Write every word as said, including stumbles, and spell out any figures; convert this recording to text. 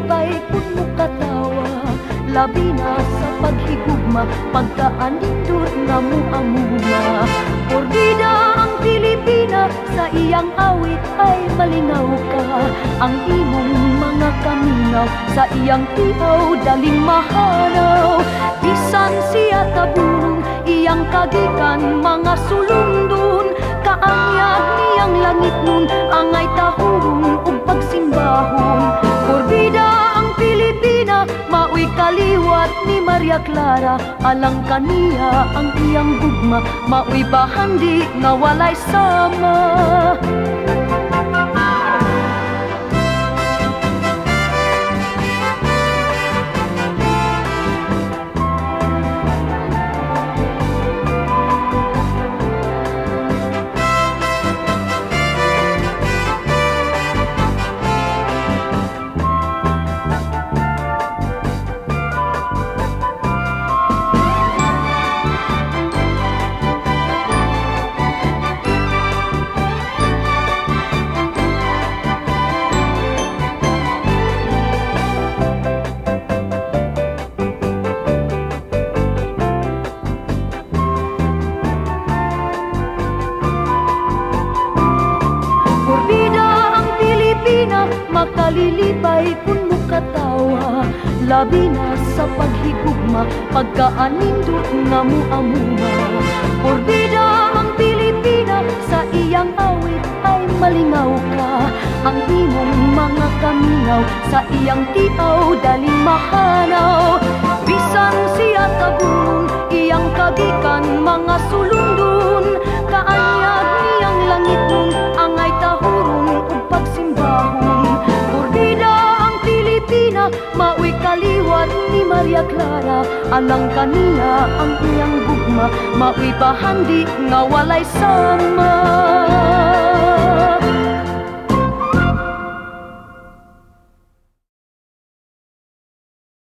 kalilibay kun mo katawa, labi na sa paghigugma, pagkaanindot nga mo amuma. Porbida ang Pilipina, sa iyang awit ay malingaw ka. Ang imong mga kaminaw, sa iyang tiaw daling mahanaw. Bisan siya tabung, iyang kagikan mga sulundon. Kaanyag niyang langit nun, angay tahurong ug pagsimbahon. Porbida ang Pilipina, maoy kaliwat ni Maria Clara. Alang kaniya ang iyang gugma, maoy bahandi nga walay sama. Makalilibay kun mo katawa, labi na sa paghigugma, pagkaanindot nga mo amuma. Porbida ang Pilipina, sa iyang awit ay malingaw ka. Ang imong mga kaminaw, sa iyang tiaw daling mahanaw. Bisan siya tabung, iyang kagikan mga sulundon. Kaanyag niyang langit nun, angay tahurong ug pagsimbahon. Maoy kaliwat ni Maria Clara. Alang kaniya ang iyang gugma, maoy bahandi nga walay sama.